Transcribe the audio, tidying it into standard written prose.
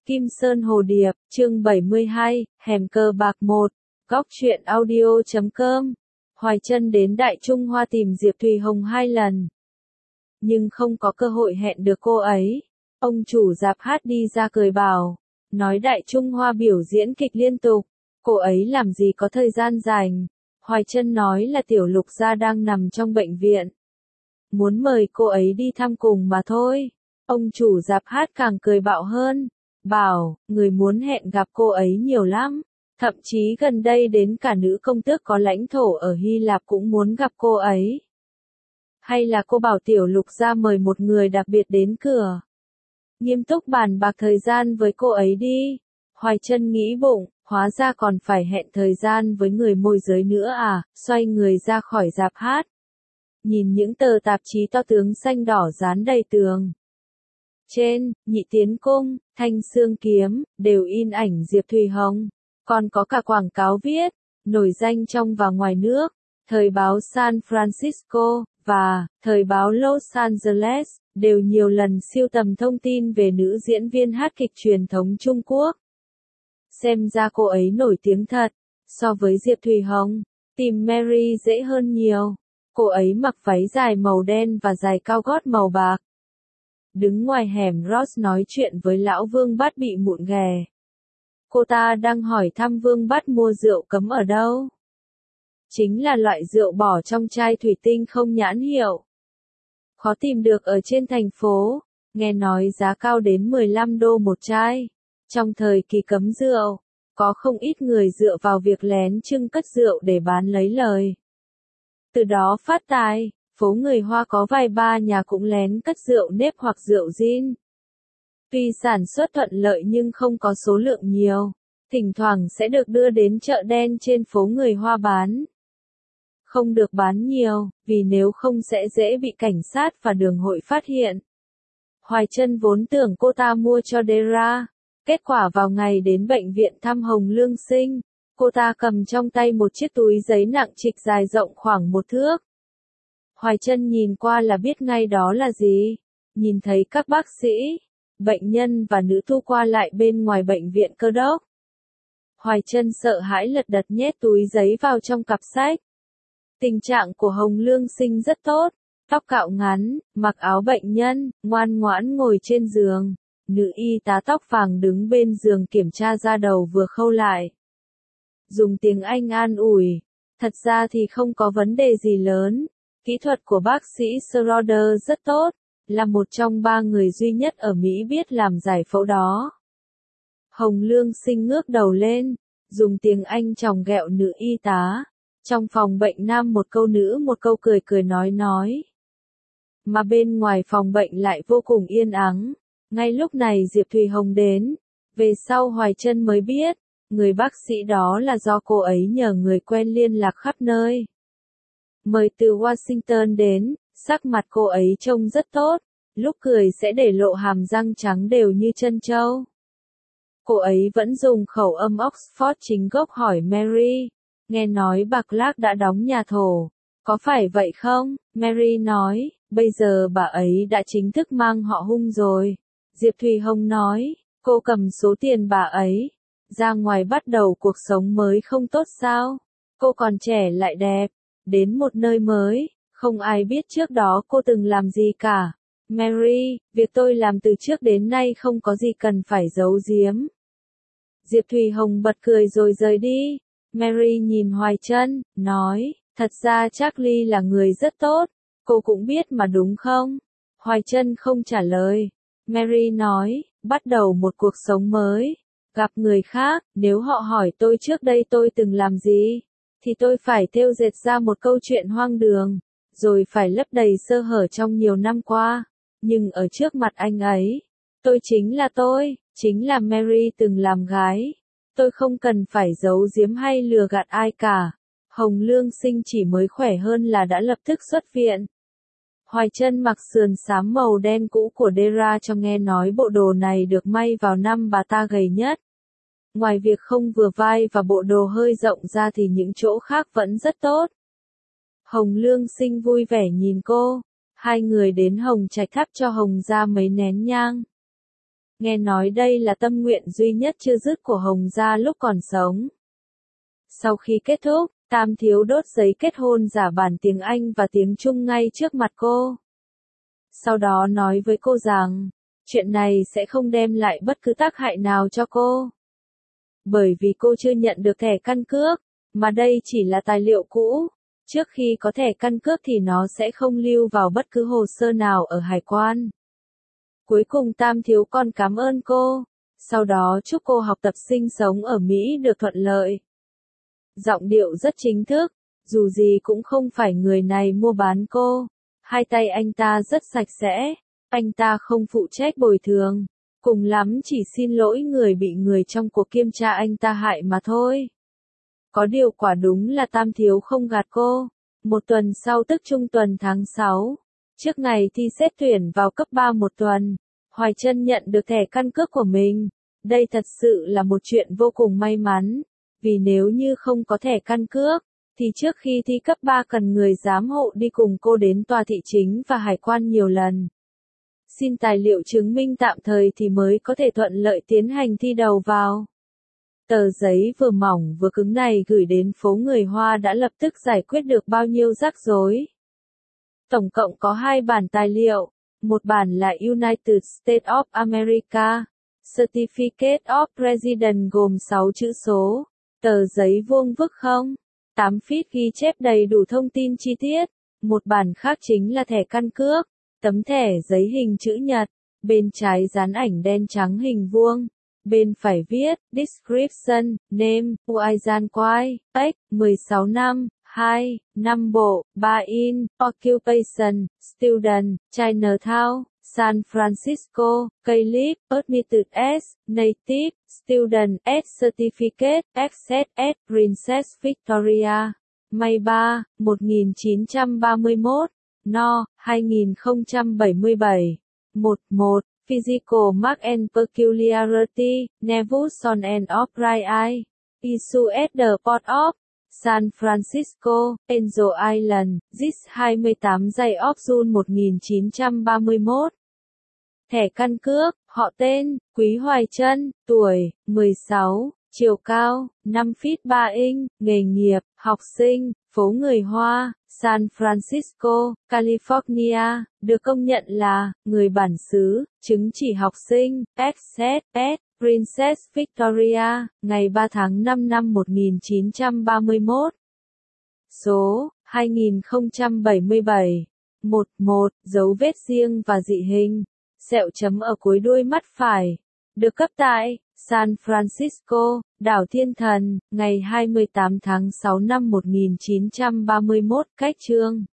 Kim Sơn Hồ Điệp, chương 72, Hẻm Cờ Bạc 1, Góc truyện audio.com. Hoài Trân đến Đại Trung Hoa tìm Diệp Thùy Hồng 2 lần, nhưng không có cơ hội hẹn được cô ấy. Ông chủ rạp hát đi ra cười bảo, nói Đại Trung Hoa biểu diễn kịch liên tục, cô ấy làm gì có thời gian rảnh. Hoài Trân nói là Tiểu Lục gia đang nằm trong bệnh viện, muốn mời cô ấy đi thăm cùng mà thôi. Ông chủ rạp hát càng cười bạo hơn, bảo, người muốn hẹn gặp cô ấy nhiều lắm, thậm chí gần đây đến cả nữ công tước có lãnh thổ ở Hy Lạp cũng muốn gặp cô ấy. Hay là cô bảo Tiểu Lục gia mời một người đặc biệt đến cửa, nghiêm túc bàn bạc thời gian với cô ấy đi. Hoài Trân nghĩ bụng, hóa ra còn phải hẹn thời gian với người môi giới nữa à, xoay người ra khỏi rạp hát. Nhìn những tờ tạp chí to tướng xanh đỏ dán đầy tường. Trên, Nhị Tiến Cung, Thanh Xương Kiếm, đều in ảnh Diệp Thùy Hồng. Còn có cả quảng cáo viết, nổi danh trong và ngoài nước, thời báo San Francisco, và thời báo Los Angeles, đều nhiều lần siêu tầm thông tin về nữ diễn viên hát kịch truyền thống Trung Quốc. Xem ra cô ấy nổi tiếng thật, so với Diệp Thùy Hồng, tìm Mary dễ hơn nhiều. Cô ấy mặc váy dài màu đen và giày cao gót màu bạc. Đứng ngoài hẻm Ross nói chuyện với lão Vương Bát bị mụn ghè. Cô ta đang hỏi thăm Vương Bát mua rượu cấm ở đâu. Chính là loại rượu bỏ trong chai thủy tinh không nhãn hiệu, khó tìm được ở trên thành phố, nghe nói giá cao đến 15 đô một chai. Trong thời kỳ cấm rượu, có không ít người dựa vào việc lén trưng cất rượu để bán lấy lời, từ đó phát tài. Phố người Hoa có vài ba nhà cũng lén cất rượu nếp hoặc rượu gin. Tuy sản xuất thuận lợi nhưng không có số lượng nhiều, thỉnh thoảng sẽ được đưa đến chợ đen trên phố người Hoa bán. Không được bán nhiều, vì nếu không sẽ dễ bị cảnh sát và đường hội phát hiện. Hoài Trân vốn tưởng cô ta mua cho Dera, kết quả vào ngày đến bệnh viện thăm Hồng Lương Sinh, cô ta cầm trong tay một chiếc túi giấy nặng trịch dài rộng khoảng 1 thước. Hoài Trân nhìn qua là biết ngay đó là gì. Nhìn thấy các bác sĩ, bệnh nhân và nữ tu qua lại bên ngoài bệnh viện Cơ đốc. Hoài Trân sợ hãi lật đật nhét túi giấy vào trong cặp sách. Tình trạng của Hồng Lương Sinh rất tốt, tóc cạo ngắn, mặc áo bệnh nhân, ngoan ngoãn ngồi trên giường. Nữ y tá tóc vàng đứng bên giường kiểm tra da đầu vừa khâu lại. Dùng tiếng Anh an ủi, thật ra thì không có vấn đề gì lớn. Kỹ thuật của bác sĩ Schroeder rất tốt, là một trong 3 người duy nhất ở Mỹ biết làm giải phẫu đó. Hồng Lương Sinh ngước đầu lên, dùng tiếng Anh chòng ghẹo nữ y tá. Trong phòng bệnh nam một câu nữ một câu cười cười nói. Mà bên ngoài phòng bệnh lại vô cùng yên ắng. Ngay lúc này Diệp Thùy Hồng đến. Về sau Hoài Trân mới biết, người bác sĩ đó là do cô ấy nhờ người quen liên lạc khắp nơi. Mời từ Washington đến, sắc mặt cô ấy trông rất tốt, lúc cười sẽ để lộ hàm răng trắng đều như trân châu. Cô ấy vẫn dùng khẩu âm Oxford chính gốc hỏi Mary, nghe nói bà Clark đã đóng nhà thổ, có phải vậy không? Mary nói, bây giờ bà ấy đã chính thức mang họ Hung rồi. Diệp Thùy Hồng nói, cô cầm số tiền bà ấy, ra ngoài bắt đầu cuộc sống mới không tốt sao? Cô còn trẻ lại đẹp. Đến một nơi mới, không ai biết trước đó cô từng làm gì cả. Mary, việc tôi làm từ trước đến nay không có gì cần phải giấu giếm. Diệp Thùy Hồng bật cười rồi rời đi. Mary nhìn Hoài Trân, nói, thật ra Charlie là người rất tốt, cô cũng biết mà đúng không? Hoài Trân không trả lời. Mary nói, bắt đầu một cuộc sống mới, gặp người khác, nếu họ hỏi tôi trước đây tôi từng làm gì, thì tôi phải thêu dệt ra một câu chuyện hoang đường, rồi phải lấp đầy sơ hở trong nhiều năm qua. Nhưng ở trước mặt anh ấy, tôi chính là Mary từng làm gái. Tôi không cần phải giấu giếm hay lừa gạt ai cả. Hồng Lương Sinh chỉ mới khỏe hơn là đã lập tức xuất viện. Hoài Trân mặc sườn xám màu đen cũ của Dera cho nghe nói bộ đồ này được may vào năm bà ta gầy nhất. Ngoài việc không vừa vai và bộ đồ hơi rộng ra thì những chỗ khác vẫn rất tốt. Hồng Lương Sinh vui vẻ nhìn cô. Hai người đến Hồng Trạch thắp cho Hồng ra mấy nén nhang. Nghe nói đây là tâm nguyện duy nhất chưa dứt của Hồng gia lúc còn sống. Sau khi kết thúc, Tam thiếu đốt giấy kết hôn giả bản tiếng Anh và tiếng Trung ngay trước mặt cô. Sau đó nói với cô rằng, chuyện này sẽ không đem lại bất cứ tác hại nào cho cô. Bởi vì cô chưa nhận được thẻ căn cước, mà đây chỉ là tài liệu cũ. Trước khi có thẻ căn cước thì nó sẽ không lưu vào bất cứ hồ sơ nào ở hải quan. Cuối cùng Tam thiếu còn cảm ơn cô, sau đó chúc cô học tập sinh sống ở Mỹ được thuận lợi. Giọng điệu rất chính thức, dù gì cũng không phải người này mua bán cô. Hai tay anh ta rất sạch sẽ, anh ta không phụ trách bồi thường, cùng lắm chỉ xin lỗi người bị người trong cuộc kiểm tra anh ta hại mà thôi. Có điều quả đúng là Tam thiếu không gạt cô. Một tuần sau tức trung tuần tháng 6, trước ngày thi xét tuyển vào cấp 3 một tuần, Hoài Trân nhận được thẻ căn cước của mình. Đây thật sự là một chuyện vô cùng may mắn, vì nếu như không có thẻ căn cước, thì trước khi thi cấp 3 cần người giám hộ đi cùng cô đến tòa thị chính và hải quan nhiều lần. Xin tài liệu chứng minh tạm thời thì mới có thể thuận lợi tiến hành thi đầu vào. Tờ giấy vừa mỏng vừa cứng này gửi đến phố người Hoa đã lập tức giải quyết được bao nhiêu rắc rối. Tổng cộng có 2 bản tài liệu, một bản là United States of America, Certificate of Residence gồm 6 chữ số, tờ giấy vuông vức 8 feet ghi chép đầy đủ thông tin chi tiết, một bản khác chính là thẻ căn cước, tấm thẻ giấy hình chữ nhật, bên trái dán ảnh đen trắng hình vuông. Bên phải viết, description, name, Uaizan Quai, X, 16 năm, 2, 5 bộ, 3 in, occupation, student, Chinatown, San Francisco, Calip, admitted as, native, student, as certificate, access, as, Princess Victoria, May 3, 1931, No, 2077, 11. Physical Mark and Peculiarity, Nevuson and Upright, Issue at the Port of San Francisco, Angel Island, this 28 giây of June 1931. Thẻ căn cước, họ tên, Quý Hoài Trân, tuổi, 16, chiều cao, 5 feet 3 inch, nghề nghiệp, học sinh, phố người Hoa, San Francisco, California, được công nhận là, người bản xứ, chứng chỉ học sinh, XSS, Princess Victoria, ngày 3 tháng 5 năm 1931. Số, 2077. 11. Dấu vết riêng và dị hình. Sẹo chấm ở cuối đuôi mắt phải. Được cấp tại San Francisco, đảo Thiên Thần, ngày 28 tháng 6 năm 1931, cách chương.